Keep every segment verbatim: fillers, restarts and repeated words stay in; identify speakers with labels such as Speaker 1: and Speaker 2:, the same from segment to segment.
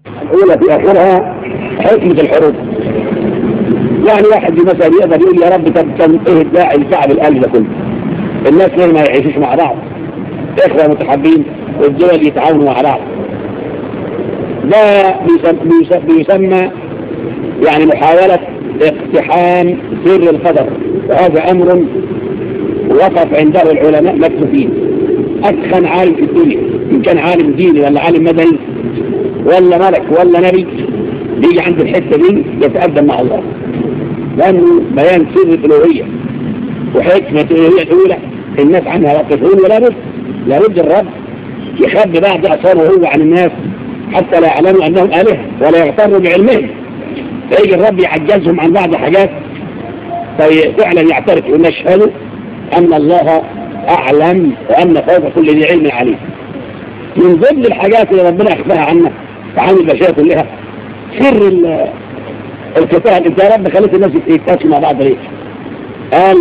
Speaker 1: الأولى في آخرها حكمة الحروب. يعني واحد مثلا يقدر يقول يا رب طب كان ايه الداعي لتعب القلب ده كله؟ الناس ليه ما يعيشوش مع بعض؟ إخوة متحابين والدول يتعاونوا مع بعض. ده بيسمى يعني محاولة اقتحام سر القدر، وهذا أمر وقف عنده العلماء مكتوفين. أتخن عالم في الدنيا إن كان عالم ديني ولا عالم مدني ولا ملك ولا نبي بيجي عند الحتة دي يتقدم مع الله، لأنه بيان سر الألوهية وحكمة الألوهية الأولى الناس عنها واقفون، ولا بد لابد الرب يخبي بعض أسراره هو عن الناس حتى لا يعلموا أنهم آلهة ولا يغتروا بعلمهم، فيجي الرب يعجزهم عن بعض حاجات فعلا يعترف ونشهد أن الله أعلم وأن فوق كل ذي علم عليم. من ضمن الحاجات اللي ربنا أخفاها عنا وعن البشرية كلها سر القتال. انت يا رب خليت الناس يتقاتلوا مع بعض ليه؟ قال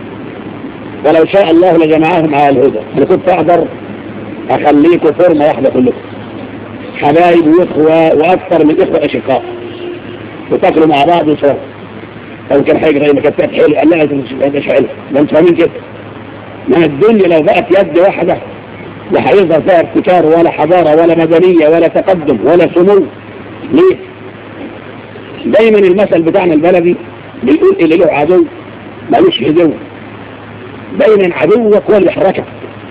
Speaker 1: ولو شاء الله لجمعهم على الهدى. انا كنت اقدر اخليكم فورمه واحده كلكم حبايب واخوه واكثر من اخوه اشقاء وتاكلوا مع بعض وصار لو كان حاجه غير ما كانت حلو. قال لا انت مش حلو، ده انتوا فاهمين كده. ما الدنيا لو بقت يد واحده لا هيظهر فيها ابتكار ولا حضاره ولا مدنيه ولا تقدم ولا سمو. ليه؟ دايما المثل بتاعنا البلدي بيقول اللي له عدو مالوش عدو. دايما عدوك هو اللي يحركك،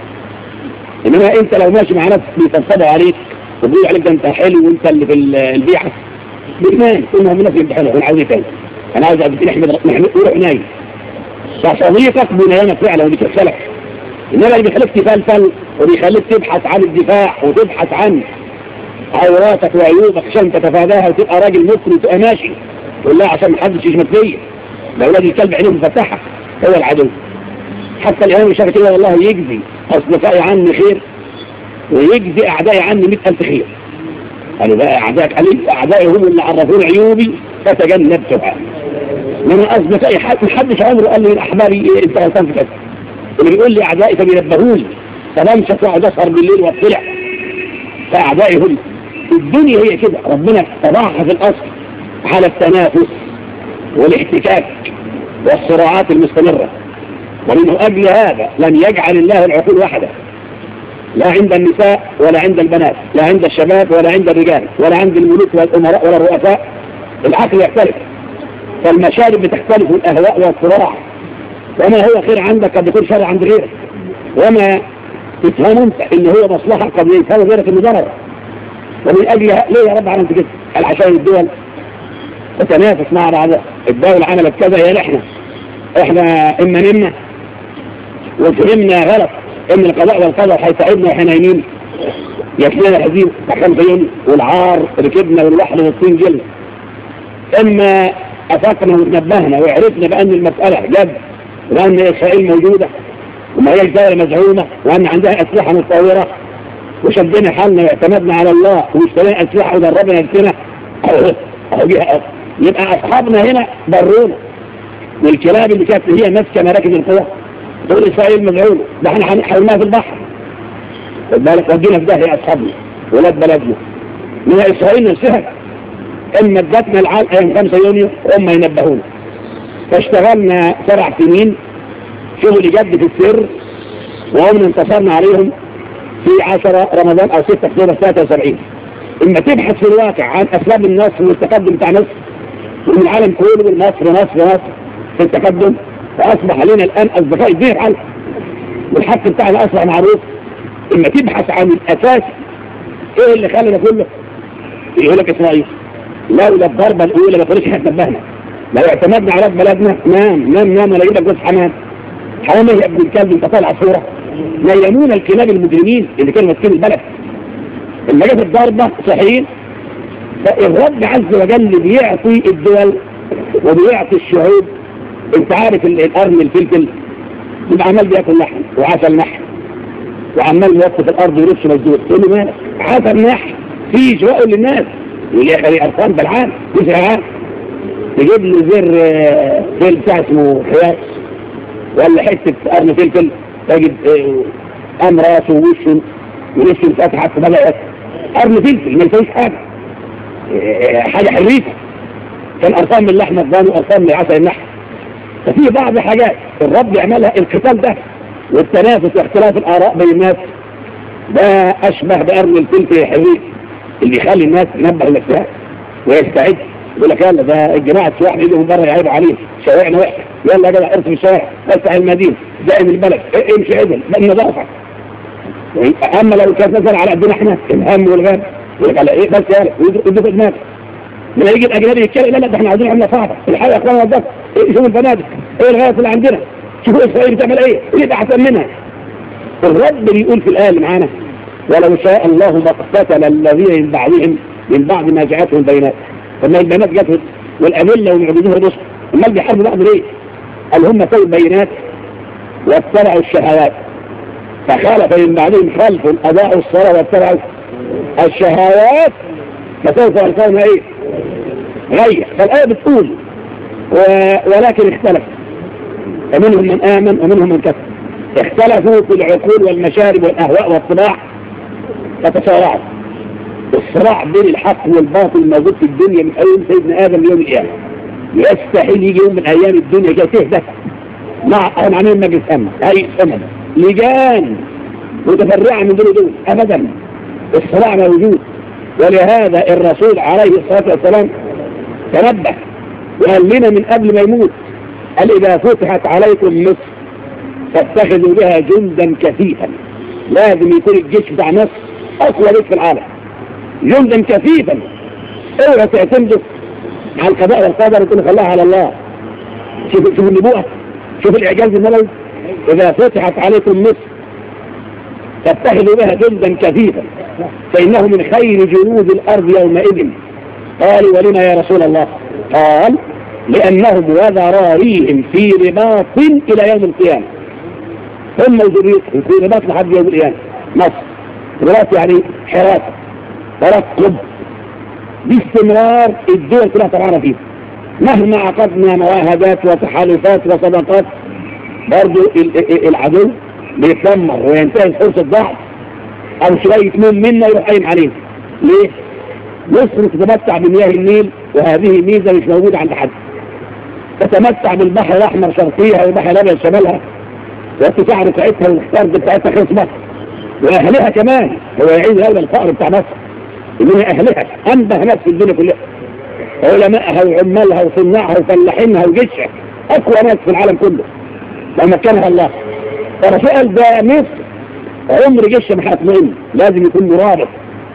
Speaker 1: انما انت لو ماشي مع ناس بيتنصبوا عليك وبيقولوا عليك ده انت حلو وانت اللي في البيعه بايمان انهم الناس يمدحوا انا عاوز ايه تاني؟ انا عاوز احمد نحمد روح نايم فصديقك بنيامك فعلا وبيكسلك، انما اللي بيخليك تفلفل وبيخليك تبحث عن الدفاع وتبحث عن عوراتك وعيوبك عشان تتفاداها وتبقى راجل مسلم وتبقى ماشي تقول لا عشان محدش يشمت فيا، لو ولاد الكلب عينيه مفتحه هو العدو. حتى الامام الشافعي كده والله يجزي اصدقائي عني خير ويجزي اعدائي عني مئة الف خير. قالوا بقى اعدائك قال اعدائي هم اللي عرفوني عيوبي فتجنبتها. انما اصدقائي محدش عمره قال لي الاحبابي ايه انت غلطان في كذا. اللي بيقول لي اعدائي فبينبهوني فبمشي واقعد اسهر بالليل واطلع فاعدائي هم. الدنيا هي كده، ربنا طبعها في الاصل على التنافس والاحتكاك والصراعات المستمره، ومن اجل هذا لم يجعل الله العقول واحده، لا عند النساء ولا عند البنات، لا عند الشباب ولا عند الرجال ولا عند الملوك والامراء ولا الرؤساء. العقل يختلف فالمشارب بتختلف والاهواء والصراع، وما هو خير عندك قد يكون شر عند غيرك، وما تفهم انت ان هو مصلحه قد يفهم غيرك انه ضرر. ومن اجل ليه يا رب عملت كده؟ قال عشان الدول تتنافس مع بعض. الدولة عملت كذا يا احنا احنا اما نمنا وفهمنا غلط ان القضاء والقدر هيساعدنا واحنا نايمين يكفينا الحزين خمسة يوم والعار ركبنا والوحل والطين جلنا، اما افقنا وتنبهنا وعرفنا بان المسألة جد وان اسرائيل موجودة وما هيش دولة مزعومة وان عندها اسلحة متطورة وشدنا حالنا واعتمدنا على الله واشترينا اسلحة ودربنا نفسنا يبقى اصحابنا هنا ضرونا. والكلاب اللي كانت هي ماسكه مراكز القوى تقول اسرائيل مزعومه ده احنا حولناها في البحر خد بالك ودينا في داهيه اصحابنا ولاد بلدنا من اسرائيل نفسها اما ادتنا العال ايام خمسة يونيو هم ينبهونا فاشتغلنا سبع سنين شغل جد في السر وهم انتصرنا عليهم في عشرة رمضان او ستة اكتوبر ثلاثة وسبعين. اما تبحث في الواقع عن اسباب النصر والتقدم بتاع مصر ومن العالم كله مصر مصر مصر في التقدم، فاصبح لنا الان اصدقاء الدين الحل والحق بتاعنا اصبح معروف. اما تبحث عن الاساس ايه اللي خلى ده كله يقول لك اسرائيل لولا الضربه الاولى ما كناش احنا تنبهنا، لو اعتمدنا على بلدنا نام نام نام ولا يجيب لك جوز حمام حرام يا ابن الكلب انت طالع صوره نيمونا الكلاب المجرمين اللي كانوا ماسكين البلد. لما جت الضربه صحيح فالرب عز وجل بيعطي الدول وبيعطي الشعوب. انت عارف القرن الفلفل يبقى عمال بياكل لحم وعسل نحل وعمال يوقف الارض ويرش مزدور تقول له مالك عسل نحل في جواء للناس يقول يا اخي ارقام بالعام مش عام تجيب له زر فيل بتاع اسمه حياس ولا حته قرن فلفل تجد قام راسه ووشه ونفسه فتحت فبدأت قرن فلفل ما يسويش حاجه حاجة حريفة، كان أرقام من اللحمة الضاني وأرقام من عسل النحل. ففي بعض حاجات الرب يعملها، القتال ده والتنافس واختلاف الآراء بين الناس ده أشبه بقرن الفلفل الحريف اللي يخلي الناس تنبه لنفسها ويستعد. يقول لك يلا ده الجماعة واحد يجوا من بره يعيبوا عليه، شوارعنا وحشة، يلا يا جدع ارسم الشوارع، وسع المدينة، دائم البلد، امشي عدل، النظافة. أما لو كانت مثلا على قدنا احنا الهم والغم، يقول لك على ايه بس يا ولد في دماغك. لما يجي الأجنبي يتكلم لا لا ده احنا عايزين عملة صعبة، الحقيقة يا اخوانا وظفة، إيه شوفوا الفنادق، ايه الغاية اللي عندنا، شوفوا اسرائيل بتعمل ايه، ايه احسن منها. الرب بيقول في الآية اللي معانا ولو شاء الله ما اقتتل الذين من بعدهم من بعد ما جاءتهم البينات. فما البينات جاتهم والأدلة والمعجزين الرسل، امال بيحاربوا بعض ليه؟ قال هم سووا البينات واتبعوا الشهوات، فخالف من بعدهم خلف أضاعوا الصلاة واتبعوا الشهوات فسوف يلقون ايه؟ غير. فالآية بتقول و... ولكن اختلف، فمنهم من آمن ومنهم من كفر. اختلفوا في العقول والمشارب والأهواء والطباع فتسارعوا. الصراع بين الحق والباطل موجود في الدنيا من أول سيدنا آدم ليوم القيامة. يستحيل يجي يوم من الأيام الدنيا كي تهدف مع عاملين مجلس أمن أي سمن لجان متفرعة من دول دول أبدا. الصراع موجود، ولهذا الرسول عليه الصلاة والسلام تنبه وقال لنا من قبل ما يموت، قال إذا فتحت عليكم مصر فاتخذوا بها جندا كثيفا. لازم يكون الجيش بتاع مصر أقوى جيش في العالم، جندا كثيفا. اوعى تعتمدوا على القضاء والقدر وتقولوا خلاها على الله. شوف شوف النبوءة، شوف الإعجاز النبوي. إذا فتحت عليكم مصر فاتخذوا بها جندا كثيفا فإنه من خير جنود الأرض يومئذ. قالوا ولما يا رسول الله؟ قال لأنهم وذراريهم في رباط إلى يوم القيامة، هم وذريتهم في رباط لحد يوم القيامة. مصر رباط يعني حراسة ترقب باستمرار، الدول كلها طبعا فيه. مهما عقدنا معاهدات وتحالفات وصداقات برضو العدو بيتدمر وينتهي فرصة ضعف او شوية نوم منا يروح قايم عليه. ليه؟ مصر تتمتع بمياه النيل، وهذه ميزة مش موجودة عند حد. تتمتع بالبحر الاحمر شرقيها والبحر الابيض شمالها، وارتفاع رقعتها والاختارج بتاعتها خلص مصر، واهلها كمان. هو يعيد هذا الفقر بتاع مصر انها اهلها انبه ناس في الدنيا كلها، علمائها وعمالها وصناعها وفلاحينها وجيشها، اقوى ناس في العالم كله لو مكنها الله. فالرسول قال ده مصر عمر جيشها ما هيطمئن، لازم يكون مرابط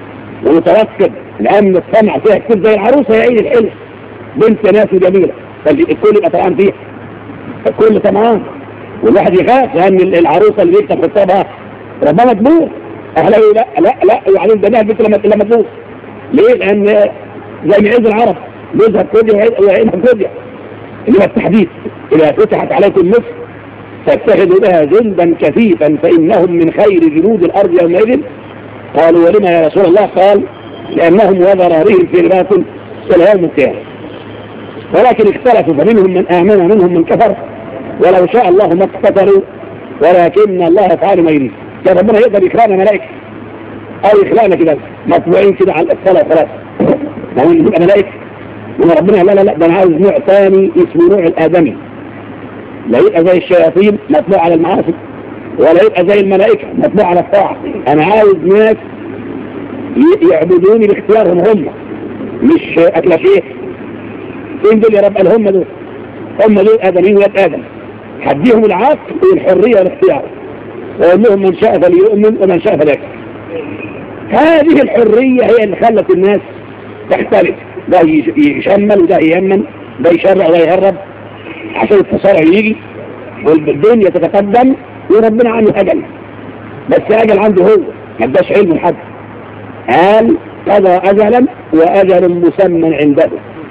Speaker 1: ومترقب. الامن الطمع فيها كتير زي العروسه يعيد الحلم، بنت ناس جميله، فالكل يبقى طمعان فيها، الكل طمعان، والواحد يخاف لان العروسه اللي بيكتب خطابها ربما تموت، اهلا لا لا لا وبعدين ده البنت لما لما تموت. ليه؟ لان زي ما عز العرب جوزها كوديا وعينها كوديا. انما التحديث اذا فتحت عليكم مصر فاتخذوا بها جندا كثيفا فانهم من خير جنود الارض يومئذ. قالوا ولما يا رسول الله؟ قال لانهم وذراريهم في رباط الى يوم القيامه. ولكن اختلفوا فمنهم من امن ومنهم من كفر ولو شاء الله ما اقتتلوا ولكن الله يفعل ما يريد. كان ربنا يقدر يخلقنا ملائكه او يخلقنا كده مطبوعين كده على الصلاه وخلاص، لو نبقى ملائكه. وربنا لا لا لا ده انا عاوز نوع ثاني اسمه نوع الادمي، لا يبقى زي الشياطين مطبوع على المعاصي، ولا يبقى زي الملائكه مطبوع على الطاعه. انا عاوز ناس يعبدوني باختيارهم هم، مش اكل شيء. فين دول يا رب؟ قال هم دول، هم دول ادمين ولاد ادم، هديهم العقل والحريه والاختيار، وقال لهم من شاء فليؤمن ومن شاء فليكفر. هذه الحريه هي اللي خلت الناس تختلف، ده يشمل وده ييمن، ده يشرع وده يهرب عشان التصارع يجي والدنيا تتقدم. وربنا عنده اجل، بس اجل عنده هو، ما اداش علم لحد. قال قضى اجلا واجل مسمى عنده،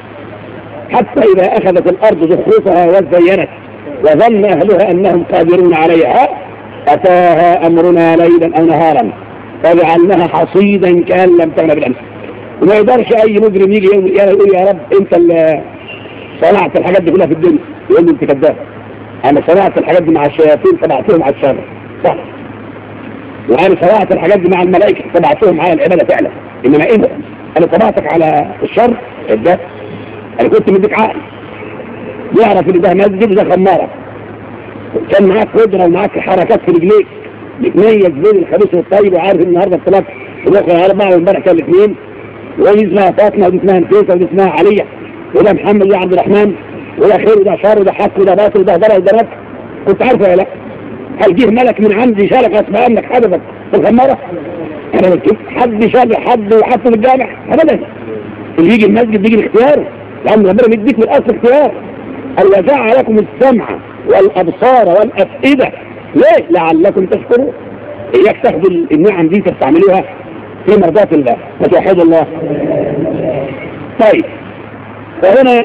Speaker 1: حتى اذا اخذت الارض زخرفها وزينت وظن اهلها انهم قادرون عليها اتاها امرنا ليلا او نهارا فجعلناها حصيدا كان لم تغن بالامس. وما يقدرش اي مجرم يجي يوم القيامه يقول يا رب انت اللي صنعت الحاجات دي كلها في الدنيا، يقول له انت كذاب، انا صنعت الحاجات دي مع الشياطين تبعتهم على الشر، صح، وانا صنعت الحاجات دي مع الملائكه تبعتهم على العباده فعلا. انما ايه انا طبعتك على الشر ده، انا كنت مديك عقل يعرف ان ده مسجد وده خمارة، كان معاك قدرة ومعاك حركات في رجليك بتميز بين الخبيث والطيب، وعارف النهارده الثلاث وبكره اربعه وامبارح كان الاثنين، ودي اسمها فاطمه ودي اسمها نفيسه ودي اسمها عليا، وده محمد وده عبد الرحمن، وده خير وده شر وده حق وده باطل وده ضرر وده رد. كنت عارفه ولا لا؟ هل جه ملك من عندي شالك غصب عنك حدثك في الخماره؟ انا قلت حد شال حد وحطه في الجامع ابدا. اللي يجي المسجد بيجي باختياره، لان ربنا مديك من الاصل اختيار. وجعل لكم السمع والابصار والافئده، ليه؟ لعلكم تشكرون. اياك تاخدوا النعم دي تستعملوها في مرضاة الله وتوحدوا الله. طيب، وهنا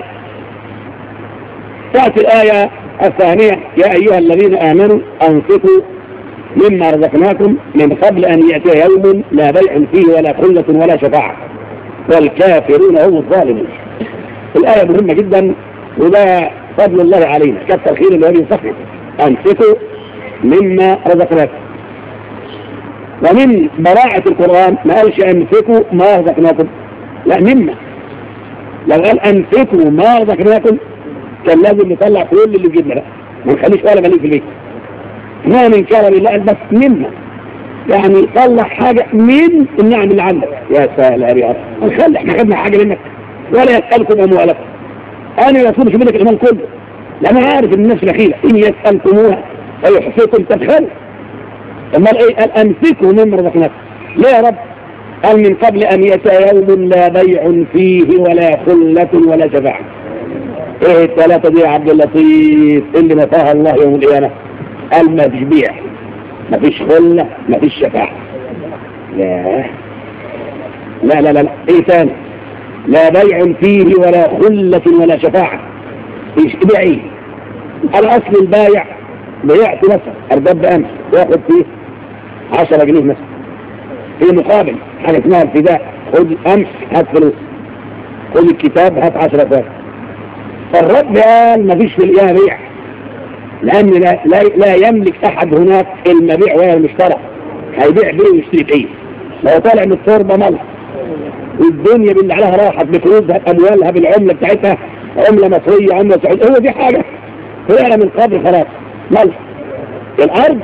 Speaker 1: تأتي الآية الثانية: يا أيها الذين آمنوا أنفقوا مما رزقناكم من قبل أن يأتي يوم لا بيع فيه ولا خلة ولا شفاعة والكافرون هم الظالمون. الآية مهمة جدا، وده فضل الله علينا، كثر خير اللي هو ينصحنا. أنفقوا مما رزقناكم، ومن براعة القرآن ما قالش أنفقوا ما رزقناكم، لا، مما. لو قال أنفقوا ما رزقناكم كان لازم نطلع كل اللي جبنا بقى، ما نخليش ولا مليك في البيت. ما من كرم الله بس مما، يعني طلع حاجة من النعم اللي عندك. يا سلام يا رب، نخلي احنا خدنا حاجة منك ولا يسألكم أموالكم. أنا ما يطلبش منك الإيمان كله، لأن أنا عارف إن الناس بخيلة، إن يسألكموها فيحفظكم تبخلوا. امال ايه؟ قال انفقوا مما رزقناكم. ليه يا رب؟ قال من قبل ان ياتي يوم لا بيع فيه ولا خلة ولا شفاعة. ايه الثلاثة دي يا عبد اللطيف اللي نفاها الله يوم القيامة؟ قال ما فيش بيع، ما فيش خلة، ما فيش شفاعة. لا لا لا لا ايه ثاني؟ لا بيع فيه ولا خلة ولا شفاعة. ايش بيع ايه؟ الاصل البايع بيعت مثلا أرباب بأمس ياخد فيه عشرة جنيه مثلا، في مقابل حاجة اسمها الفداء، خد أمس هات فلوس، خد الكتاب هات عشرة فلوس. فالرب قال ما فيش في القيامة بيع، لأن لا, لا, لا يملك أحد هناك المبيع ولا المشترى، هيبيع بيه ويشتري بيه. لو طالع من التربة ملح، والدنيا باللي عليها راحت بفلوسها بأموالها بالعملة بتاعتها، عملة مصرية عملة سعودية، هو دي حاجة فعلا من قبل خلاص ملح. الأرض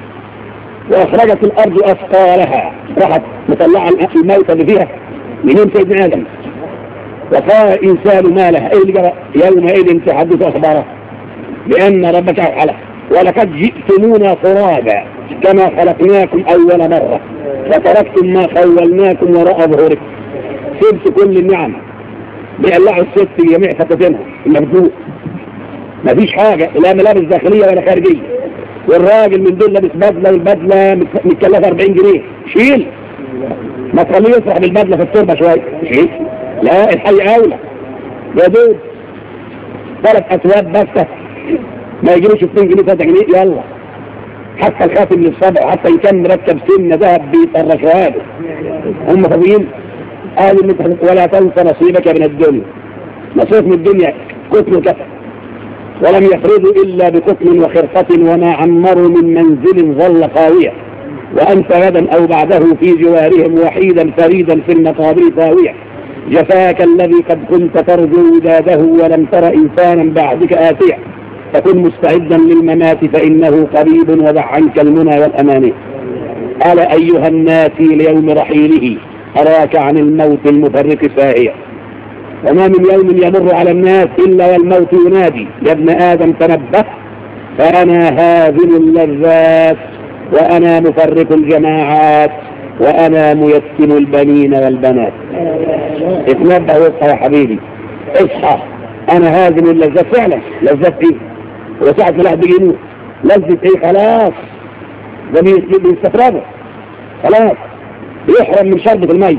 Speaker 1: وأخرجت الأرض أثقالها، راحت مطلعة الموتى اللي فيها منين؟ سيدنا آدم. وقال الإنسان ما له، إيه اللي جرى؟ يومئذ تحدث أخباره بأن ربك أفعله ولقد جئتمونا فرادا كما خلقناكم أول مرة فتركتم ما خولناكم وراء ظهوركم. سبت كل النعم، بيقلعوا الست جميع فتاتينها المبدوء، مفيش حاجة لا ملابس داخلية ولا خارجية، والراجل من دول لابس بدلة والبدلة متكلفة أربعين جنيه، شيل ما تخليه يسرح بالبدلة في التربة شوية، شيل لا الحي أولى يا دوب ثلاث أسواب بس ما يجيبوش اثنين جنيه ثلاثة جنيه، يلا حتى الخاتم للصبع حتى يكون مركب سنة ذهب بيطرشوا هذا هم فاضيين. قالوا ولا تنسى نصيبك من الدنيا، نصيب من الدنيا كتل كفر، ولم يفرضوا إلا بكتل وخرقة وما عمروا من منزل ظل خاوية، وأنت غدا أو بعده في جوارهم وحيدا فريدا في المقابر طاوية. جفاك الذي قد كنت ترجو وداده ولم تر إنسانا بعدك آتيا، فكن مستعدا للممات فإنه قريب ودع عنك المنى والأماني. قال أيها الناسي ليوم رحيله أراك عن الموت المفرق ساهية، وما من يوم يمر على الناس إلا والموت ينادي يا ابن آدم تنبه، فأنا هازم اللذات وأنا مفرق الجماعات وأنا ميسم البنين والبنات. اتنبه واصحى يا حبيبي، اصحى، أنا هازم اللذات. فعلا لذات ايه؟ وساعة ما الواحد بيجي يموت لذة ايه؟ خلاص ده بيستفرده، خلاص بيحرم من شربة المي.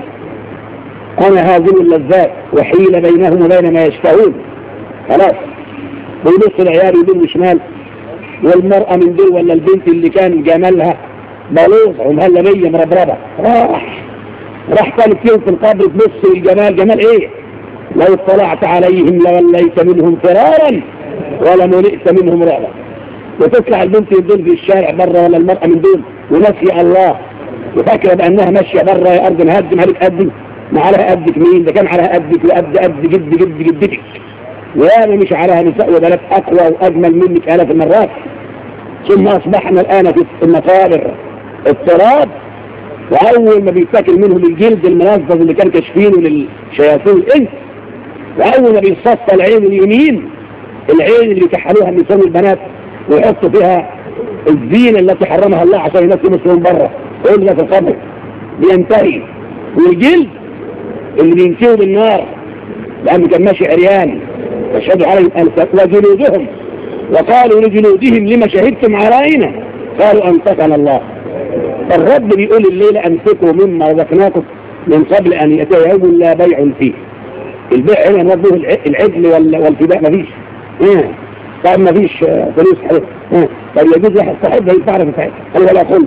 Speaker 1: أنا هازم اللذات وحيل بينهم وبين ما يشتهون، خلاص بيبص العيال يمين وشمال، والمرأة من دول ولا البنت اللي كان جمالها بلوغ ومهلبية مربربة راح راح ثالث يوم في القبر تبص الجمال، جمال ايه؟ لو اطلعت عليهم لوليت منهم فرارا ولملئت منهم رعبا. وتطلع البنت من دول في الشارع بره ولا المرأة من دول ونسي الله وفاكرة بأنها ماشية بره يا أرض نهدم هلك قدم، ما عليها قدك مين؟ ده كان عليها قدك وقد قد جد جد جدتك، وياما مش عليها نساء وبنات اقوى واجمل منك الاف المرات. ثم اصبحنا الان في المقابر التراب، واول ما بيتاكل منهم الجلد المنظف اللي كان كاشفينه للشياطين الانس، واول ما بيصفى العين اليمين، العين اللي كحلوها النساء والبنات ويحطوا فيها الزينه التي حرمها الله عشان الناس يمسوا من بره، كل ده في القبر بينتهي. والجلد اللي بينتهوا بالنار لانه كان ماشي عريان، فشهدوا عليهم وجلودهم وقالوا لجلودهم لما شهدتم علينا قالوا انطقنا الله. فالرب بيقول الليله امسكوا مما رزقناكم من قبل ان ياتي يوم لا بيع فيه. البيع هنا نوضوه العدل والفداء مفيش. طيب مفيش فلوس حلو. طيب يجوز واحد صاحبها ينفع في ساعتها قال ولا خلة.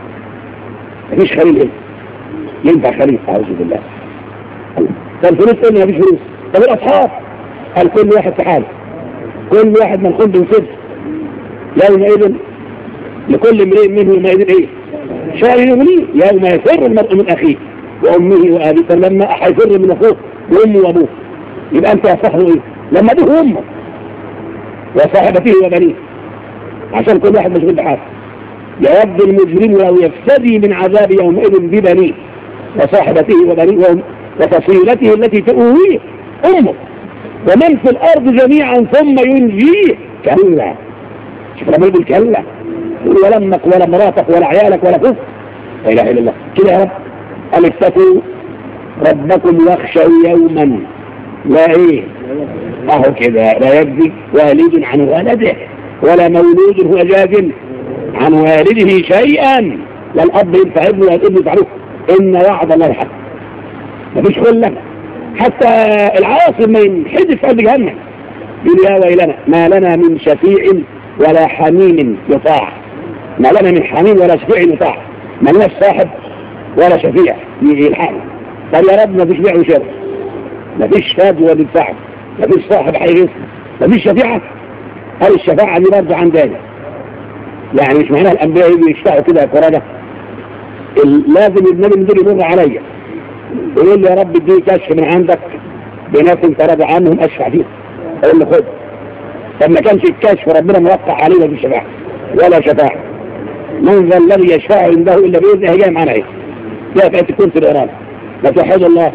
Speaker 1: مفيش خليل هنا ينفع خليل اعوذ بالله. طب الفلوس قلنا مفيش فلوس. طب الاصحاب قال كل واحد في حاله، كل واحد منخون بنصد يومئذ لكل امرئ منه يومئذ ايه؟ شان يغنيه. يوم يفر المرء من اخيه وامه وابيه. لما هيفر من اخوه وامه وابوه يبقى انت يا صاحبه ايه؟ لما ابوه وامه وصاحبته وبنيه، عشان كل واحد مشغول بحاله. يود المجرم لو يفتدي من عذاب يومئذ ببنيه وصاحبته وبنيه وفصيلته التي تؤويه امه ومن في الارض جميعا ثم ينجيه. كلا شوف ربنا يقول كلا، ولا امك ولا مراتك ولا عيالك ولا كفر. لا اله الا الله كده يا رب. قال اتقوا ربكم واخشوا يوما لا ايه اهو كده لا يجزي والد عن ولده ولا مولود هو جاز عن والده شيئا. لا الاب ينفع ابنه ولا الابن ينفعه. ان وعد الله حق مفيش خله. حتى العاصم ما ينحدف قلب جهنم يقول يا ويلنا ما لنا من شفيع ولا حميم يطاع. ما لنا من حميم ولا شفيع يطاع، ما لناش صاحب ولا شفيع يلحقنا. طب يا رب ما فيش بيع وشراء، ما فيش فدوى بيدفعه، ما فيش صاحب هيغيث، ما فيش شفيعه. قال الشفاعه دي برضه عندنا، يعني مش معناها الانبياء يجوا يشفعوا كده يا قراده. لازم النبي من دول يمر عليا يقول لي يا رب اديني كشف من عندك بناس انت راضي عنهم اشفع فيهم. اقول له خد. طب ما كانش الكشف ربنا موقع علينا بالشفاعه ولا شفاعه. من ذا الذي يشفع عنده الا باذنه. هي جايه معانا ايه؟ لا فاتي كنت الاراده لا توحد الله.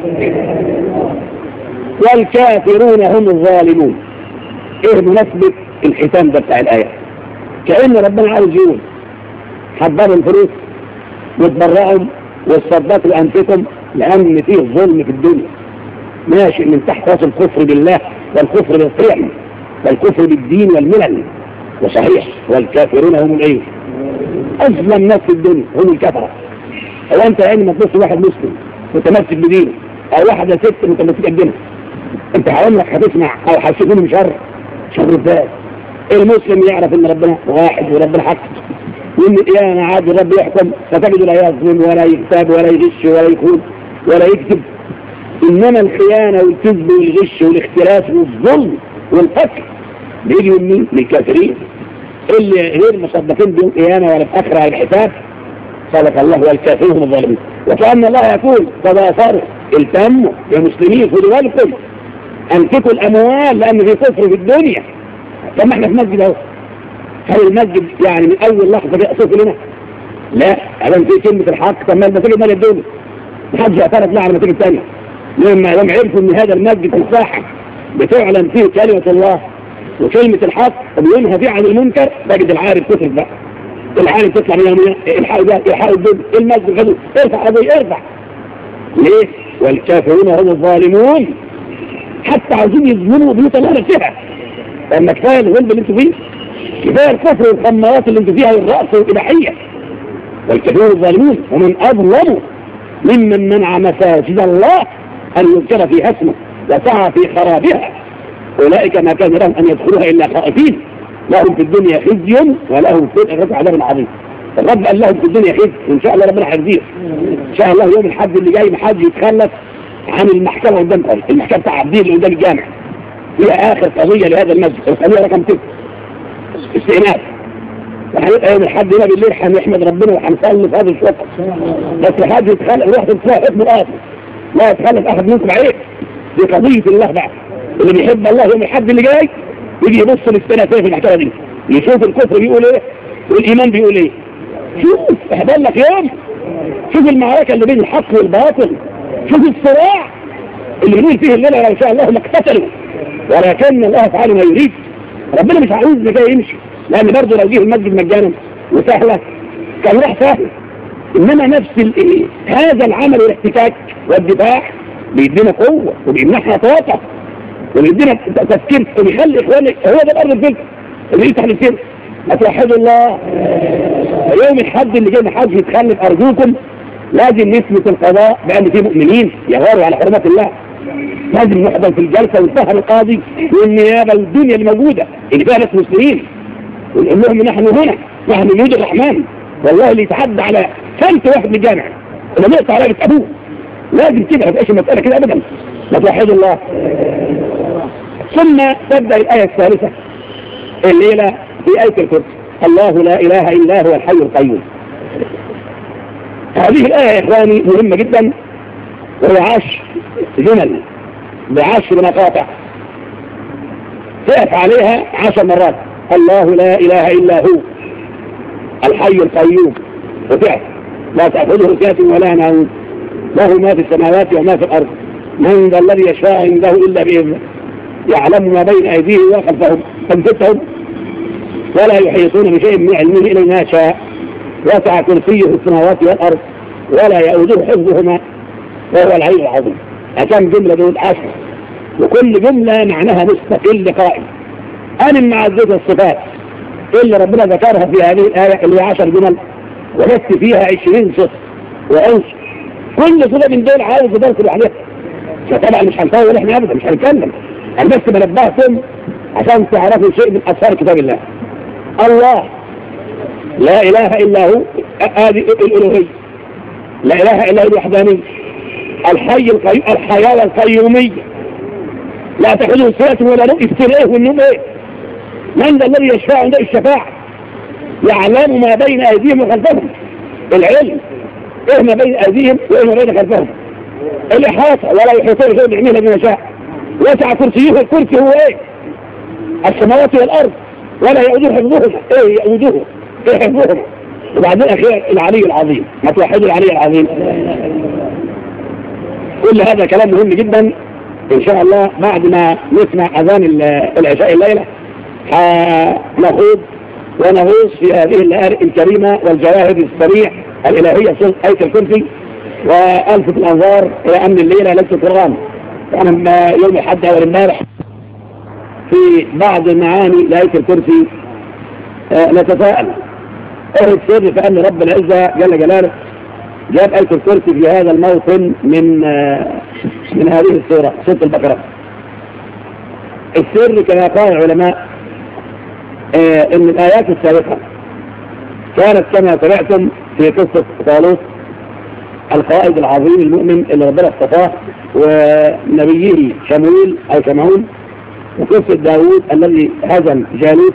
Speaker 1: والكافرون هم الظالمون. ايه مناسبه الختام ده بتاع الايه؟ كأن ربنا عاوز يقول حضروا الفلوس وتبرعوا وتصدقوا انفسكم لان فيه ظلم في الدنيا ماشي من تحت راس الكفر بالله والكفر بالقيم والكفر بالدين والملل. وصحيح والكافرون هم الايه؟ اظلم ناس في الدنيا هم الكفره. هو انت يعني ما تبص واحد مسلم متمسك بدينه او واحده ست متمسكه بدينها، انت عمرك هتسمع او هتشوفه شر شر ازاي؟ المسلم يعرف ان ربنا واحد وربنا حق وان القيامه عاد الرب يحكم فتجد لا يظلم ولا يكتب ولا يغش ولا يخون ولا يكذب. انما الخيانه والكذب والغش والاختلاس والظلم والقتل بيجي من مين؟ من الكافرين اللي غير مصدقين بيوم القيامه ولا في اخر الحساب. صدق الله والكافرون هم الظالمين. وكأن الله يقول تضافروا التموا يا مسلمين خدوا بالكم انفقوا الاموال لان في كفر في الدنيا. طب ما احنا في مسجد اهو، هل المسجد يعني من اول لحظه جاء صوت لنا؟ لا، ادام في كلمه الحق. طب ما المساجد مال الدنيا محدش اعترض لا على المساجد الثانيه. لما لما عرفوا ان هذا المسجد الصاحب بتعلن فيه كلمه الله وكلمه الحق وبينهى فيه عن المنكر، تجد العارف كفر بقى. العارف تطلع من يوميا الحق ده الحق الدنيا المسجد خدوه ارفع قضيه ارفع. ليه؟ والكافرون هم الظالمون. حتى عاوزين يظلموا بيوت الله نفسها. لما كفايه الغلب اللي انتوا فيه، كفايه الكفر والخمارات اللي انتوا فيها والرأس والإباحية. والكافرون الظالمون ومن أظلم ممن منع مساجد الله أن يذكر فيها اسمه وسعى في خرابها. أولئك ما كان لهم أن يدخلوها إلا خائفين لهم في الدنيا خزي ولهم في الآخرة عذاب عظيم. الرب قال لهم في الدنيا خزي وإن شاء الله ربنا هيجزيه. إن شاء الله يوم الحد اللي جاي محد يتخلف عن المحكمة قدام قريب. المحكمة بتاع عبدين اللي قدام الجامع هي آخر قضية لهذا المسجد القضية رقم ستة استئناف. وهيبقى يوم الحد هنا بالليل هنحمد ربنا وهنصلي في هذا الشوط. بس الحد يتخلق روح تتخلق اسمه الآخر لا يتخلف احد منكم عليه. دي قضيه الله بقى. اللي بيحب الله يوم الحد اللي جاي يجي يبص للسنه في المحكمه دي، يشوف الكفر بيقول ايه والايمان بيقول ايه. شوف احضر لك يوم، شوف المعركه اللي بين الحق والباطل، شوف الصراع اللي بنقول فيه الليله لو شاء الله ما اقتتلوا ولكن الله تعالى ما يريد. ربنا مش عاوز اللي جاي يمشي، لان برضه لو جه المسجد مجانا وسهله كان راح سهل. انما نفس الايه هذا العمل والاحتكاك والدفاع بيدينا قوه وبيمنحنا طاقه وبيدينا تفكير وبيخلي اخواني هو ده الارض الفلك اللي يفتح للسر. اتوحدوا الله. يوم الحد اللي جاي حد يتخلف ارجوكم لازم نثبت القضاء بان في مؤمنين يغاروا على حرمات الله. لازم نحضر في الجلسه وينتهى القاضي والنيابه الدنيا اللي موجوده اللي فيها ناس مسلمين ونقول لهم نحن هنا نحن جنود الرحمن والله اللي يتحدى على ثالث واحد من الجامع ولا نقطع على بيت ابوه. لازم كده ما تبقاش المساله كده ابدا. ما توحدوا الله. ثم تبدا الايه الثالثه الليله في ايه الكرسي الله لا اله الا هو الحي القيوم. هذه الايه يا اخواني مهمه جدا وهي عشر جمل بعشر مقاطع تقف عليها عشر مرات. الله لا اله الا هو الحي القيوم وتعرف لا تأخذه سنة ولا نوم له ما في السماوات وما في الأرض من ذا الذي يشاء عنده إلا بإذنه يعلم ما بين أيديهم وخلفهم تنفتهم ولا يحيطون بشيء من علمه إلا ما شاء وسع كرسيه السماوات والأرض ولا يؤوده حفظهما وهو العلي العظيم. أكم جملة دول عشر وكل جملة معناها مستقل قائم. أنا مع ذكر الصفات اللي ربنا ذكرها في هذه الآية اللي عشر جمل ولست فيها عشرين صفة وعنصر كل صفة من دول عاوز تذكر عليها. فطبعا مش هنطول احنا ابدا مش هنتكلم انا بس بنبهكم عشان تعرفوا شيء من اسرار كتاب الله. الله لا اله الا هو هذه الالوهيه لا اله الا هو الوحداني الحي القيوم الحياه والقيوميه لا تاخذه سنه ولا نوم. السنه والنوم ايه؟ من ذا الذي يشفع عنده الشفاعه يعلم ما بين ايديهم وخلفهم. العلم ايه ما بين ايديهم وايه ما بين خلفهم. الاحاطه ولا يحيطون بشيء بعلمه بما شاء وسع كرسيه. الكرسي هو ايه؟ السماوات والارض ولا يؤوده حفظهما. ايه يؤوده؟ ايه حفظهما؟ وبعدين اخيرا العلي العظيم. ما توحدوا العلي العظيم. كل هذا كلام مهم جدا. ان شاء الله بعد ما نسمع اذان العشاء الليله هنخوض ونغوص في هذه الآية الكريمة والجواهر السريع الإلهية في آية الكرسي وألفت الأنظار إلى أن الليلة ليلة القرآن. أنا يوم الحد أول امبارح في بعض المعاني لآية الكرسي آه نتساءل إيه السر فأن رب العزة جل جلاله جاب آية الكرسي في هذا الموطن من آه من هذه السورة سورة البقرة. السر كما قال العلماء آه ان الايات السابقة كانت كما سمعتم في قصة طالوت القائد العظيم المؤمن اللي ربنا اصطفاه ونبيه شمويل او شمعون وقصة داوود الذي هزم جالوت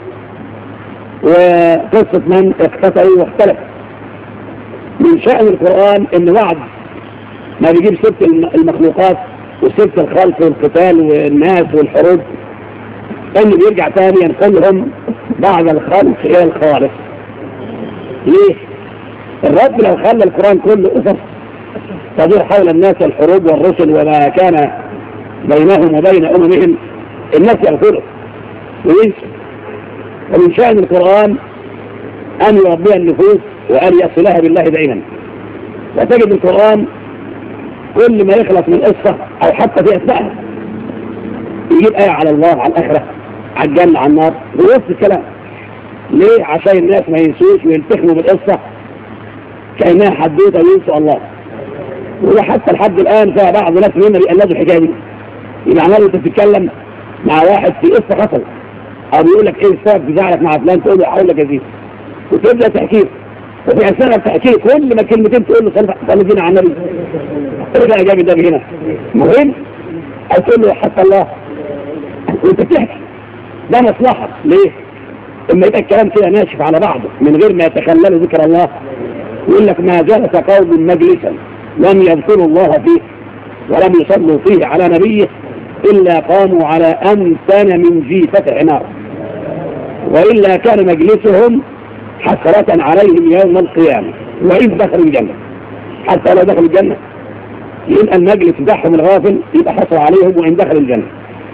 Speaker 1: وقصة من اقتتلوا واختلف. من شأن القرآن ان بعد ما بيجيب سبت المخلوقات وسبت الخلق والقتال والناس والحروب انه بيرجع ثاني ينقلهم بعد الخلق الى الخالق. ليه؟ الرب لو خلى القرآن كله قصص تدور حول الناس والحروب والرسل وما كان بينهم وبين اممهم الناس يغفروا وينسوا. ومن شأن القرآن ان يربي النفوس وان يصلها بالله دائما. وتجد القرآن كل ما يخلص من قصة او حتى في اثناءها يجيب آية على الله على الآخرة على الجنة على النار بنفس الكلام. ليه؟ عشان الناس ما ينسوش ويلتحموا بالقصة كأنها حدوتة وينسوا الله. وده حتى لحد الآن فيها بعض ناس مننا بيقلدوا الحكاية دي. يبقى عمال انت بتتكلم مع واحد في قصة حصل او بيقول لك ايه السبب في زعلك مع فلان تقول له هقول لك يا زيد وتبدا تحكيه وفي اثناء التحكيه كل ما كلمتين تقول له صلي بينا على النبي ارجع جاب ده هنا مهم او تقول له حتى الله وانت بتحكي ده مصلحه. ليه؟ اما يبقى الكلام كده ناشف على بعضه من غير ما يتخللوا ذكر الله. يقول لك ما جلس قوم مجلسا لم يذكروا الله فيه ولم يصلوا فيه على نبيه إلا قاموا على أمتن من جيفة حمار، وإلا كان مجلسهم حسرة عليهم يوم القيامة وإن دخلوا الجنة. حتى لو دخلوا الجنة يبقى المجلس بتاعهم الغافل يبقى حسر عليهم وإن دخلوا الجنة.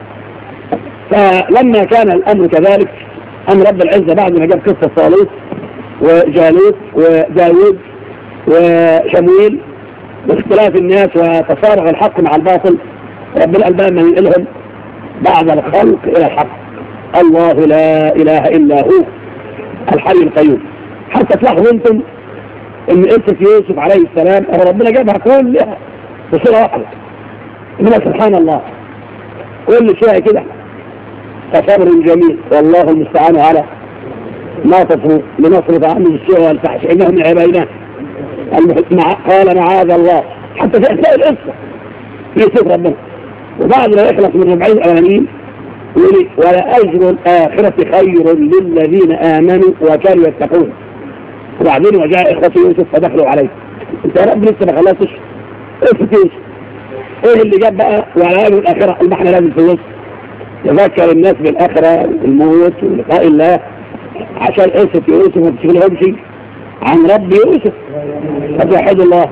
Speaker 1: فلما كان الأمر كذلك أمر رب العزة بعد ما جاب قصة صالوت وجالوت وداود وشمويل واختلاف الناس وتصارع الحق مع الباطل، ربنا قال بقى ما ينقلهم بعد الخلق إلى الحق. الله لا إله إلا هو الحي القيوم. حتى تلاحظوا انتم ان قصة يوسف عليه السلام ربنا جابها كلها في صورة واحدة، انما سبحان الله كل شيء كده فصبر جميل والله المستعان على ما تصفوا لنصرف عنه السوء والفحش انه من عبادنا. قال معاذ الله حتى في اثناء القصه يوسف ربنا، وبعد ما يخلص من ربعين الاولانيين يقول ولا اجر الاخره خير للذين امنوا وكانوا يتقون. وبعدين وجاء اخوه يوسف فدخلوا عليه. انت يا رب لسه ما خلصتش قصه يوسف، ايه اللي جاب بقى ولا اجر الاخره؟ المحنه لازم في الوسط يذكر الناس بالاخره والموت ولقاء الله عشان قصه يوسف ما تشغلهمش عن رب يوسف. فتوحد الله.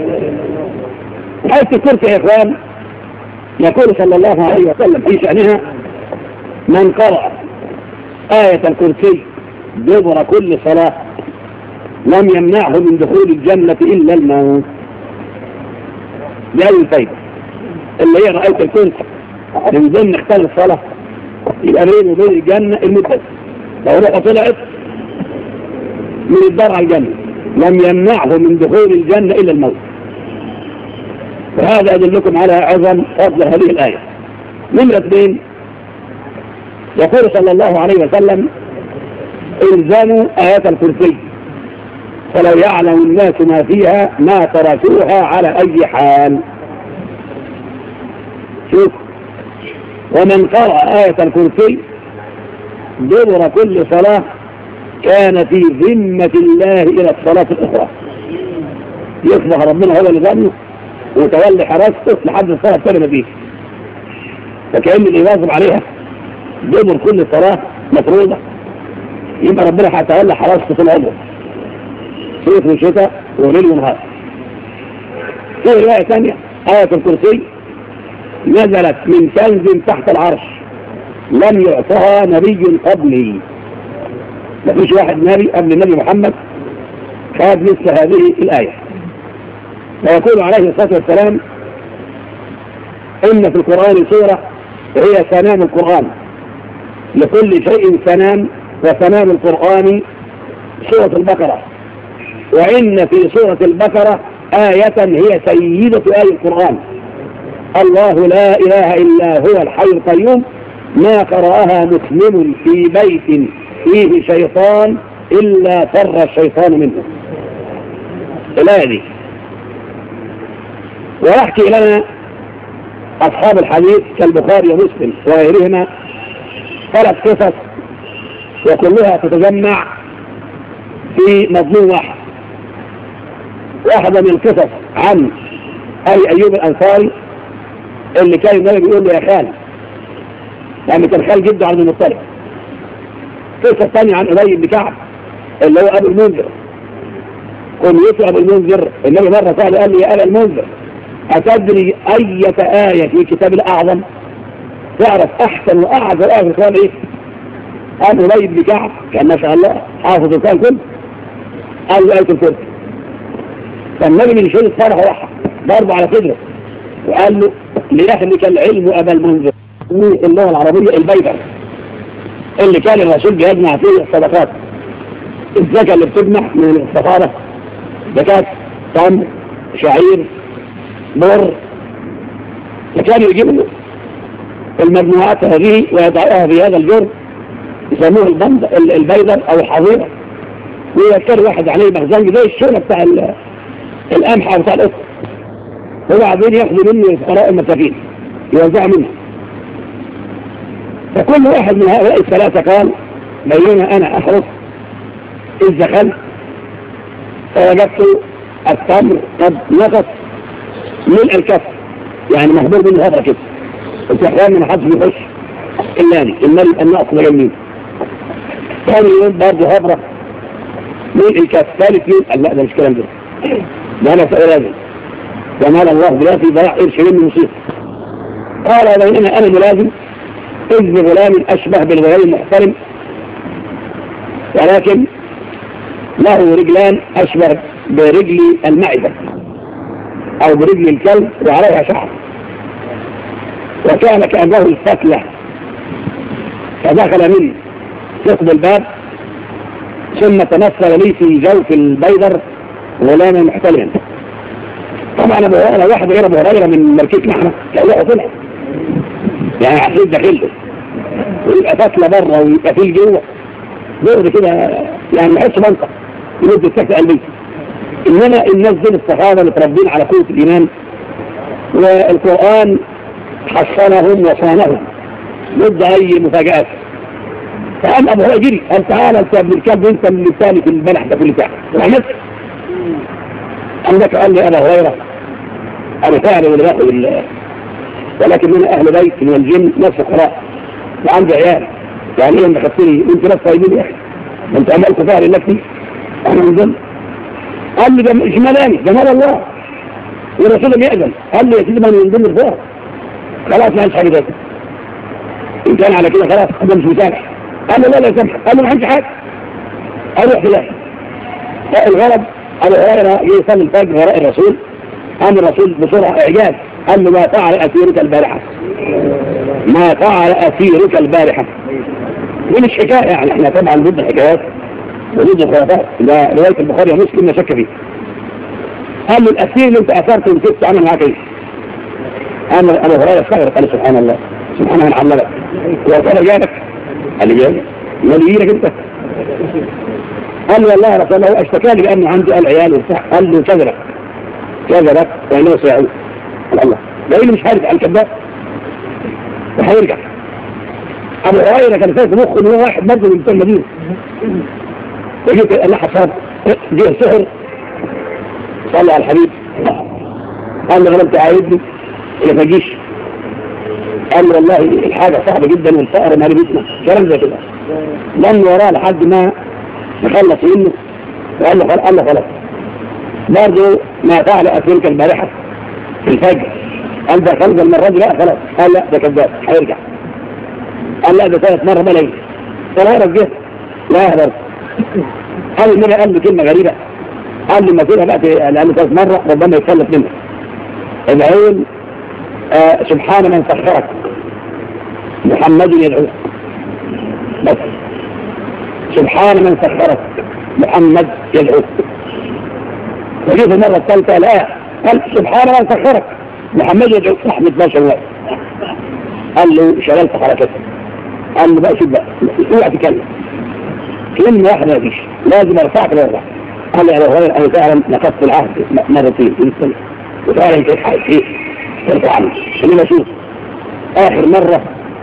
Speaker 1: آية الكرسي يا إخوان يقول صلى الله عليه وسلم في شأنها من قرأ آية الكرسي دبر كل صلاة لم يمنعه من دخول الجنة إلا الموت. دي أول فايدة اللي هي آية الكرسي من ضمن اختار الصلاة يبقى بينه وبين الجنة المدة. لو روحه طلعت من الدار على الجنة لم يمنعه من دخول الجنة إلا الموت. وهذا أدلكم على عظم فضل هذه الآية. نمرة اثنين يقول صلى الله عليه وسلم الزموا آيات الكرسي فلو يعلم الناس ما فيها ما تركوها على أي حال. شوف ومن قرأ آية الكرسي دبر كل صلاة كان في ذمة الله إلى الصلاة الأخرى. يصبح ربنا هو اللي ظنه وتولي حراسته لحد الصلاة الثانية فيه. فكأن اللي يواظب عليها دبر كل صلاة مفروضة يبقى ربنا هيتولى حراسته في العمر صيف وشتاء وليل ونهار. في رواية ثانية آية الكرسي نزلت من كنز تحت العرش لم يعطها نبي قبلي. ما فيش واحد نبي قبل النبي محمد خد مثل هذه الآية. ويقول عليه الصلاة والسلام إن في القرآن سورة هي سنام القرآن لكل شيء سنام، وسنام القرآن سورة البقرة، وإن في سورة البقرة آية هي سيدة آية القرآن الله لا إله إلا هو الحي القيوم ما قرأها مسلم في بيت فيه شيطان إلا فر الشيطان منه. الآية دي ويحكي لنا أصحاب الحديث كالبخاري ومسلم وغيرهما ثلاث قصص وكلها تتجمع في مضمون واحد. واحدة من القصص عن أبي أيوب الأنصاري اللي كان النبي بيقول له يا خال، يعني كان خال جده عبد المطلب. القصة الثانية عن أبي بن كعب اللي هو أبو المنذر كنيته أبو المنذر. النبي مرة سأله قال لي يا أبا المنذر أتدري أية آية في كتاب الأعظم؟ تعرف أحسن وأعظم آية في القرآن إيه؟ قال أبي بن كعب كان ما شاء الله حافظ القرآن كله قال له آية الكرسي. فالنبي من شيء فرح وراح ضربه على صدره وقال له ليهلك العلم أبا المنذر. اللغة العربية البيبر اللي كان الرسول بيجمع فيه الصدقات، الزكاة اللي بتجمع من السفارة زكاة تمر شعير بر، فكان يجيب المجموعات هذه ويضعها في هذا الجرم يسموه البيدر او الحظيرة، ويذكر واحد عليه مخزن زي الشغل بتاع القمح او بتاع القطر، وبعدين ياخذوا منه الفقراء المساكين يوزعوا منه. فكل واحد من هؤلاء الثلاثة قال بينما أنا أحرص إذ دخلت فوجدت التمر قد نقص ملء الكف يعني مهدور منه هبرة كده، بس احيانا ما حدش بيخش الا انا الملك النقص مجنين. ثاني يوم برضه هبرة ملء الكاس. ثالث يوم قال لا ده مش كلام ده، ده انا سألازم ومال الله بلاتي ضيع قرش مني مصير. قال بينما انا ملازم اذ غلام اشبه بالغلام المحترم ولكن له رجلان اشبه برجل المعدة او برجل الكلب وعليها شعر، وكان كأنه الفتلة، فدخل من ثقب الباب ثم تمثل لي في جوف البيدر غلاما محتلما. طبعا انا واحد غير ابو هريره من مركيك نحن لو طلع يعني عقيد داخله ويبقى فتله بره ويبقى فيه جوه دور كده يعني ما يحسش منطق يمد السكت قلبي. انما الناس دول الصحابه متربين على قوه الايمان والقران حصنهم وصانهم ضد اي مفاجات. فقام ابو هريره جري قال تعالى انت ابن الكلب انت من الثاني في البلح ده كل ساعه رحمت عندك. قال لي ابو هريره انا فعلا اللي باخذ ولكن من اهل بيت من الجن نفس القراء وعندي عيال يعني ايه ما خدتني انت ناس طيبين يا اخي انت عملت فعل نفسي انا من ذنب. قال لي ده مش ملامي ده مال الله ورسوله يأذن. قال لي يا سيدي ما من ضمن الفار خلاص ما عندش حاجه ذاتي ان كان على كده خلاص ده مش مسامح. قال له لا لا سامحك. قال له ما عندش حاجه اروح فلان الغرض. ابو هريره جه يصلي الفجر وراء الرسول قام الرسول بسرعه اعجاز قال له ما فعل اسيرك البارحه ما فعل اسيرك البارحه. دي مش حكايه يعني احنا طبعا ضد الحكايات وضد الخرافات ده روايه البخاري ومسلم ما شك فيه. قال له الاسير اللي انت اثرته وسبت عمل معاك ايه؟ قام ابو هريره استغرب قال سبحان الله سبحان من علمك وقال جالك قال لي جالك مالي يجيلك انت. قال له والله يا رسول الله اشتكى لي بانه عنده العيال وبتاع. قال له كذبك كذبك وانه سيعود. قال الله ده اللي مش عارف على الكذاب وهيرجع. ابو هريره كان فاكر مخه ان هو واحد برضه من بتوع المدينه وجيت قال له حصاد جه سحر صلى على الحبيب. قال له غلبت عايدني ولا تجيش. قال له والله الحاجه صعبه جدا والفقر مالي بيتنا كلام زي كده. لان وراه لحد ما تخلص منه وقال له قال له خلاص برضه ما فعل اسيرك البارحه في الفجر. قال ده خلق المره دي لا خلاص. قال لا ده كذاب هيرجع. قال لا ده ثالث مره ما لقيت. فالهرب جه لا هرب. قال النبي قال له كلمه غريبه قال له ما فيها بقى لانه ثالث مره ربما يتخلص منه. العين آه سبحان من سخرك محمد يدعوك بس سبحان من سخرك محمد يدعوك. وجيت المره الثالثه لا قال سبحان من سخرك محمد يدعوك صاحب اثناشر واحد. قال له شغلت حركتك. قال له بقى شوف بقى اوعى تتكلم كلمه واحده ما فيش لازم ارفعك للرفع. قال لي يا ابو هريره انا فعلا نقضت العهد مرتين وفعلا كيف حاجه ايه ارفع عني. خلينا نشوف اخر مره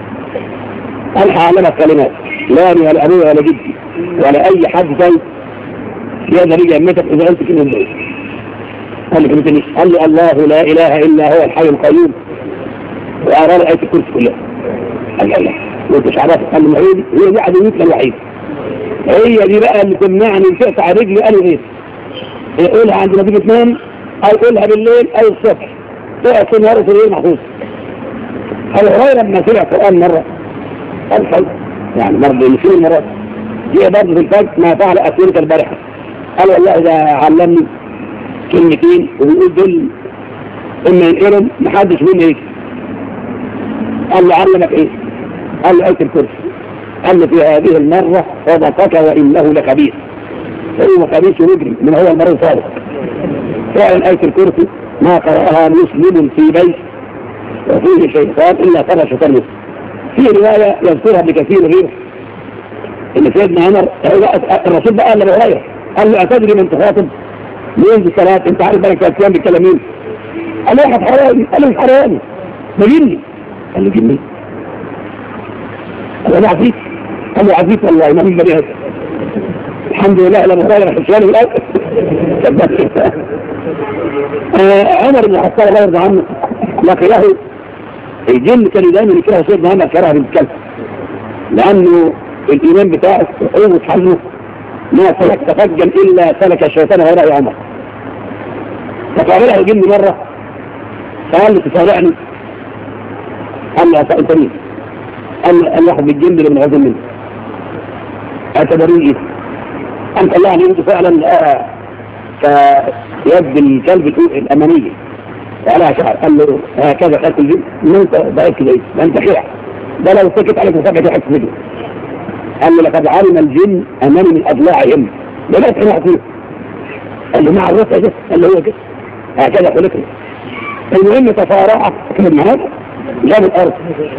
Speaker 1: انا هعلمك كلمات لا انا ولا ابويا ولا جدي ولا اي حد ثاني يقدر يجي يمتك اذا قلت كلمه دول. قال لي كلمتين. قال لي الله لا اله الا هو الحي القيوم وارى له ايه الكرسي كلها. قال لي الله وانت مش عارف. قال لي هي دي هي دي عدويتنا الوحيده هي دي بقى اللي تمنعني من تقطع رجلي. قال لي ايه قولها عند ما تيجي تنام او قولها بالليل او الصبح تقعد في النهار وفي الليل محفوظ. ابو هريره لما سمع القران مره قال خلاص يعني برضه يشيل المرات جه برضه في الفجر ما فعل اسيرك البارحه. قال والله ده علمني كلمتين وبيقول دول اما ينقلهم محدش مني يجي. قال له علمك ايه؟ قال له ايه الكرسي. قال له في هذه المره صدقك وانه لخبيث. هو خبيث ويجري من هو المره الصادق. فعلا ايه الكرسي ما قراها مسلم في بيت وفيه شيطان الا ترى شيطان مسلم. في روايه يذكرها بكثير غيره ان سيدنا عمر الرسول بقى قال لابو هريره قال له اتدري من تخاطب مين في الصلاه انت عارف بالك كام بيتكلم مين؟ قال له واحد حرامي. قال له مش حرامي ده جني. قال له جني. قال له عفيف. قال له عفيف والله ما من بني هذا. الحمد لله لا مغير حسياني بالأول. عمر بن الخطاب الله يرضى عنه لكن له الجن كان دايما يكره سيدنا عمر كره بالكلب، لانه الايمان بتاعه قوه حله ما سلكت فجا الا سلك الشيطان وراء عمر. فقابله الجن مره فقال له تسارعني، قال له انت مين؟ قال واحد من الجن اللي بنعوذ منه. اعتبروني ايه؟ انت الله يعني انت فعلا آه كيد الكلب الاماميه. قال شعر قال له هكذا قالت الجن ان انت بقيت كده ده انت خير، ده لو سكت عليك وسبعة واحد في فيديو. قال له لقد علم الجن انني من اضلاعهم ولا تسمع فيه. قال له مع الرفع ده قال له هو كده هكذا خلقني. المهم تفارع كان معاه جاب الارض.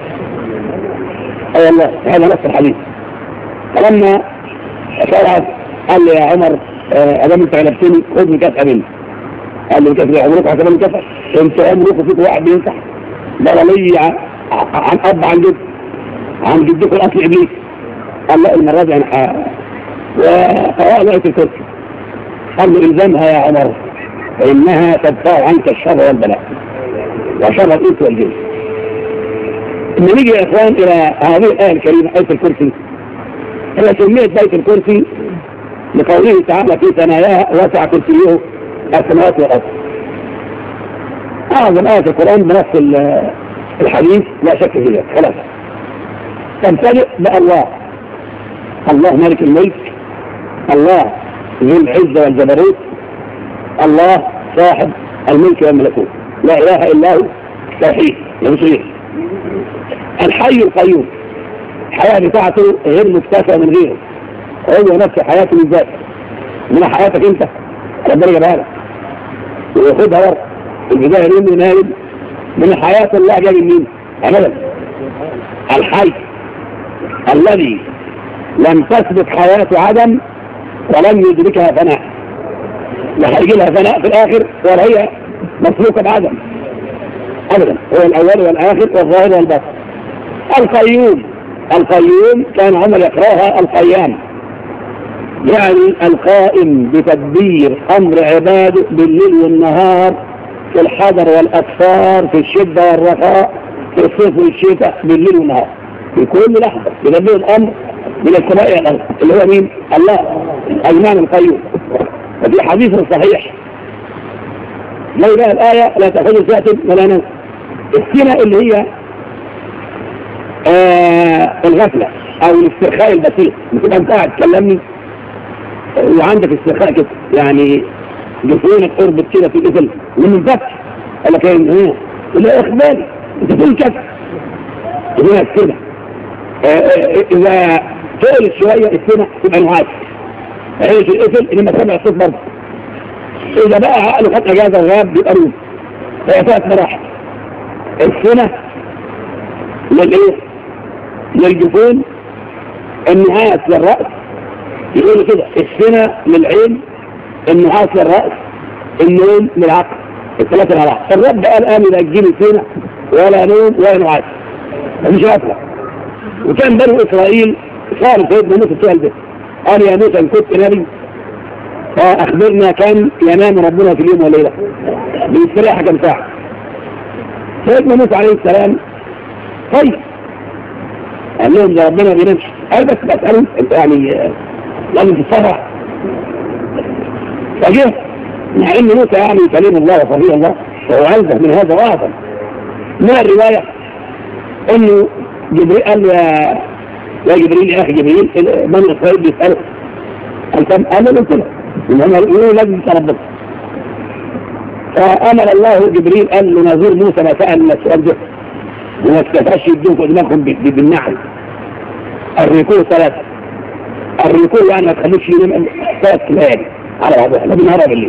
Speaker 1: اي والله هذا نفس الحديث. فلما فرعت قال لي يا عمر ادام انت غلبتني خذ مكافاه مني. قال له كيف عمرك حسب المكافاه؟ انت عمرك فيك واحد بينصح ده لي عن اب عن جد عن جدكم الاصل ابليس. قال لا المره دي انا وقرأ لقية الكرسي. قال له الزمها يا عمر فانها تدفع عنك الشر والبلاء وشر الانس والجن. لما نيجي يا اخوان الى هذه الايه الكريمه ايه الكرسي، هي سميت بيت الكرسي لقوله تعالى في ثناياها وسع كرسيه السماوات والارض. اعظم ايه في القران بنفس الحديث لا شك في ذلك. خلاص تمتلئ بالله، الله ملك الملك، الله ذو العزه والجبروت، الله صاحب الملك والملكوت، لا اله الا هو توحيد ومسلمين. الحي القيوم الحياه بتاعته غير مكتفى من غيره، هو نفس حياته من ذاته. من حياتك انت ربنا جابها لك وياخدها ورق البدايه منه نايم. من حياه الله جاي منين؟ ابدا. الحي الذي لم تثبت حياته عدم ولم يدركها فناء، لا هيجي لها فناء في الاخر ولا هي مسلوكه بعدم ابدا. هو الاول والاخر والظاهر والباطن. القيوم القيوم كان عمر يقراها القيام، يعني القائم بتدبير امر عباده بالليل والنهار، في الحضر والاكثار، في الشده والرخاء، في الصيف والشتاء، بالليل والنهار، في كل لحظه يدبر الامر من السماء الى الارض. اللي هو مين؟ الله المعنى القيوم. وفي حديث صحيح لولا الايه لا تاخذ ساعه ولا نوم. السنه اللي هي آه الغفله او الاسترخاء البسيط، بتبقى انت قاعد تكلمني وعندك استرخاء كده، يعني جفونك قربت كده في القفل ومن فتح قال لك ايه؟ لا اخباري انت تقول كده هناك كده. اذا طولت شويه السنه تبقى نعاس عيش القفل انما سمع الصوت برضه. اذا بقى عقله خد اجازه وغاب بيبقى روح. هي ثلاث مراحل: السنه للايه؟ للجفون، النعاس للراس، يقولوا كده السنه للعين، النعاس للراس، النوم للعقل. الثلاثه مع بعض. الرب قال امن لا تجيني سنه ولا نوم ولا نعاس، مفيش غفله. وكان بنو اسرائيل صار سيدنا موسى السؤال ده، قال يا موسى ان كنت نبي فاخبرنا كم ينام ربنا في اليوم والليله بيستريح كم ساعه. سيدنا موسى عليه السلام طيب قال لهم ده ربنا بينامش. قال بس بسأله انت يعني لازم تتصرح. فجه مع ان موسى يعني كلام الله وصفي الله وهو عايزه من هذا واعظم. ما الروايه انه جبريل قال له يا يا جبريل يا اخي جبريل بني اسرائيل بيسالوا قال كم؟ انا قلت له ان هم يقولوا لازم تربط. فامر الله جبريل قال له نزور موسى ما سال السؤال ده وما استفادش يدوك دماغهم بالنعل. الركوع ثلاثه، الركوع يعني ما تخليش ينام ثلاث ليالي على بعضها لا بالنهار بالليل.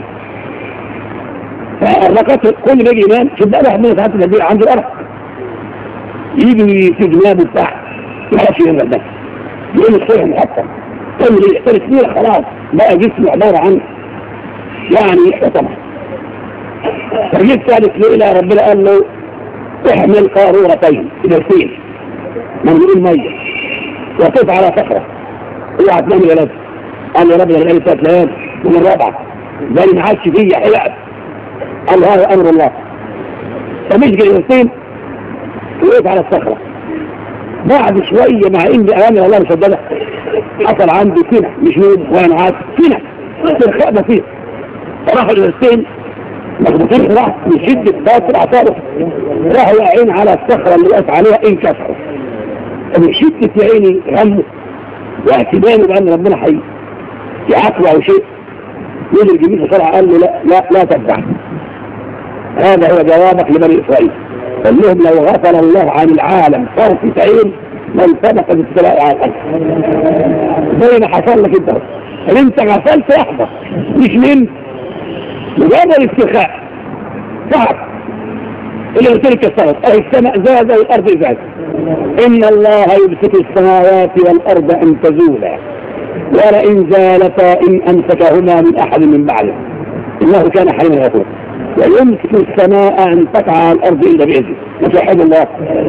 Speaker 1: فالركعات كل ما يجي ينام شد واحد من ساعات النبي عنده الارض يجي في جنابه بتاعه ما يعرفش ينام ده يوم الصبح محطم كل ثلاث سنين خلاص بقى جسمه عباره عن يعني حطمه. فجيت ثالث ليله ربنا قال له احمل قارورتين درسين مملوءين ميه وقف على صخره اوعى تنام يا ولد. قال يا رب ده بقالي ثلاث ليالي من الرابعه ده ما عادش فيا حياه. قال هذا امر الله. فمسك القرصين وقف على الصخرة. بعد شوية مع ان اوامر الله مشددة حصل عندي سنة مش نوم وانا عاد سنة استرخاء بسيط. فراحوا القرصين مخبوطين في بعض من شدة باطل عطاره، راحوا واقعين على الصخرة اللي وقف عليها انكسروا. من شدة يا عيني غمه واعتباره بأن ربنا حي يعاقبه أو شيء، يقول الجميل بسرعة قال له لا لا لا تتبع. هذا هو جوابك لبني إسرائيل. قال لهم لو غفل الله عن العالم طرفة عين من سبق بالابتلاء على الأرض. زي ما حصل لك انت، ان انت غفلت لحظة مش من مجرد استرخاء صعب اللي قلت لك الصوت اهي السماء زاد والارض زاد. ان الله يمسك السماوات والارض ان تزولا ولئن زالتا ان امسكهما من احد من بعده انه كان حليما غفورا. ويمسك السماء ان تقع على الارض الا باذنه. وتوحد الله.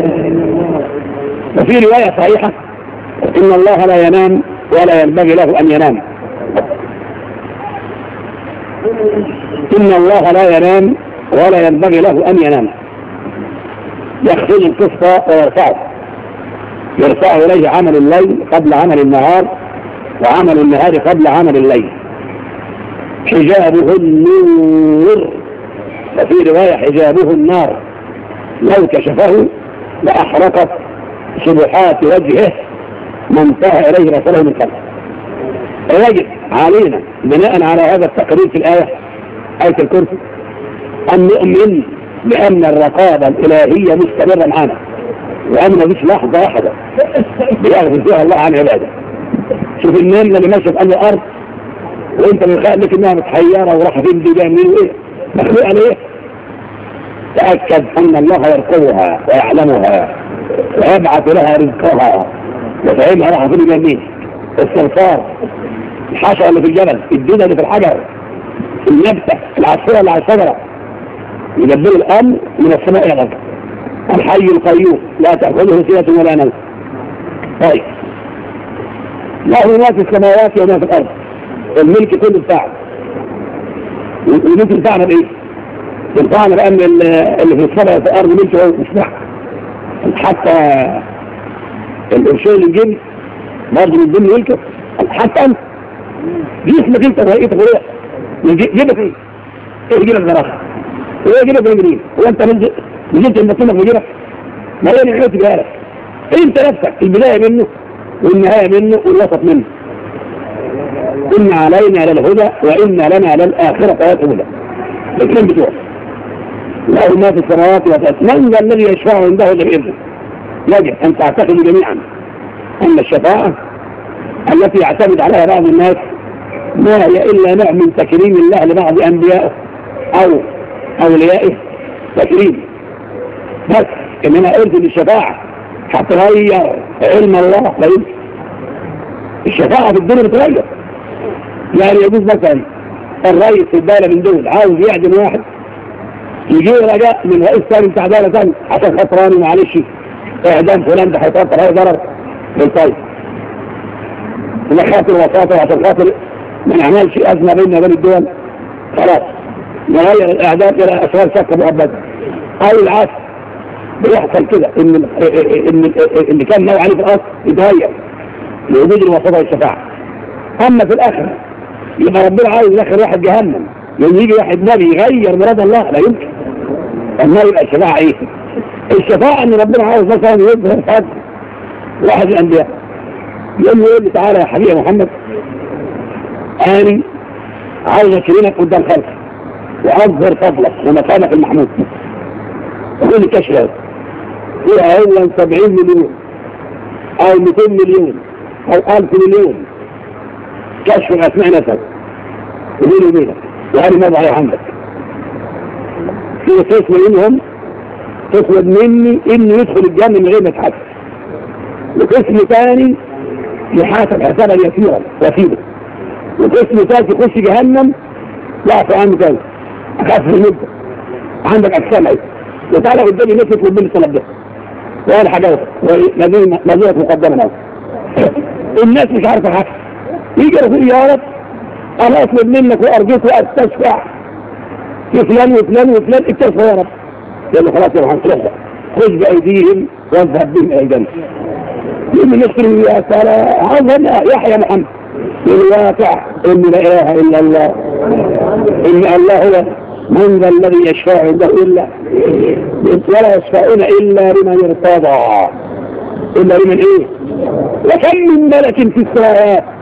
Speaker 1: وفي روايه صحيحه ان الله لا ينام ولا ينبغي له ان ينام. ان الله لا ينام ولا ينبغي له ان ينام. يخفض القسط ويرفعه، يرفع اليه عمل الليل قبل عمل النهار وعمل النهار قبل عمل الليل. حجابه النور، وفي رواية حجابه النار، لو كشفه لأحرقت سبحات وجهه ما انتهى إليه رسوله من قبل. يجب علينا بناء على هذا التقرير في الآية آية الكرسي أن نؤمن بأن الرقابة الإلهية مستمرة معنا، وأن مفيش لحظة واحدة بيغفل فيها الله عن عباده. شوف النملة اللي ماشية في قلب الأرض وأنت متخيل لك إنها متحيرة وراح فين دي جايه منين وإيه مخلوقة ليه؟ تأكد أن الله يرقبها ويعلمها ويبعث لها رزقها وفهمها راح فين جايه منين. الصرصار، الحشرة اللي في الجبل، الدودة اللي في الحجر، النبتة، العصفورة اللي على الشجرة، يدبر الأمر من السماء إلى الأرض. الحي القيوم لا تأخذه سنة ولا نوم. طيب له ما في السماوات وما في الأرض، الملك كله بتاعه. والملك بتاعنا بإيه؟ بتاعنا بأن اللي في السماء وفي الأرض ملك هو مش بتاعه. حتى القرشين اللي نجيب برضه من ضمن ملكه. حتى أنت جسمك أنت وهيئتك وليه جيبك إيه؟ إيه جيبك زراخة؟ إيه جيبك رجلين؟ هو أنت نزلت المطلوبك بجيبك؟ ما هي نحن تجيبها لك. أنت نفسك البداية منه والنهاية منه والوسط منه. إن علينا للهدى وإن لنا للآخرة والأولى. الاثنين بتوع له ما في السماوات والأرض. من ذا الذي يشفع عنده إلا بإذنه. يجب أن تعتقدوا جميعا أن الشفاعة التي يعتمد عليها بعض الناس ما هي إلا نوع من تكريم الله لبعض أنبيائه أو أوليائه. تكريم بس إنما أرسل الشفاعة هتغير علم الله. لا يمكن. الشفاعة في الدنيا بتغير. يعني يجوز مثلا الرئيس في الدولة من دول عاوز يعدم واحد، يجي رجاء من رئيس ثاني بتاع دولة ثانية عشان خطراني معلش اعدام فلان ده هيتوتر هاي ضرر بالطيب ولا خاطر وساطة عشان خاطر ما نعملش أزمة بيننا وبين الدول. خلاص نغير الإعدام إلى أسوار شكة مؤبدة أو العكس. بيحصل كده إن إن اللي كان نوع عليه في الأصل يتغير لوجود الوساطة والشفاعة. أما في الآخر يبقى ربنا عايز يدخل واحد جهنم، يوم يجي واحد نبي يغير مراد الله. لا يمكن. أما يبقى الشفاعة إيه؟ الشفاعة إن ربنا عايز مثلا يظهر حد واحد من الأنبياء يقول له يقول لي تعالى يا حبيبي محمد أنا عاوز أكرمك قدام خلقك وأظهر فضلك ومكانك المحمود. يقول لي كشف هذا هو أولا سبعين مليون أو مئتين مليون أو ألف مليون كشف أسماء نسب يقول لي ميلك وهذه ما ضعي عندك في قسم منهم تطلب مني إنه يدخل الجنة من غير ما يتحاسب، وقسم ثاني يحاسب حسابا يسيرا وسيبه، وقسم ثالث يخش جهنم يعفو عنه ثاني أخاف المدة. عندك أجسام عيد وتعالى قدامي الناس يطلب مني الطلب ده وأنا حاجاوبك ونزيلك مقدما أهو. الناس مش عارفة حاجة يجي رسول يا رب أنا أطلب منك وأرجوك وأستشفع في فلان وفلان وفلان اكتشفوا يا رب قال له خلاص يا محمد خذ بأيديهم واذهب بهم إلى الجنة. من نسر يا سلام هذا يحيى محمد الواقع إن لا إله إلا الله، إن الله هو من ذا الذي يشفع عنده إلا ولا يشفعون إلا لمن ارتضى، إلا لمن إيه؟ وكم من ملك في السماوات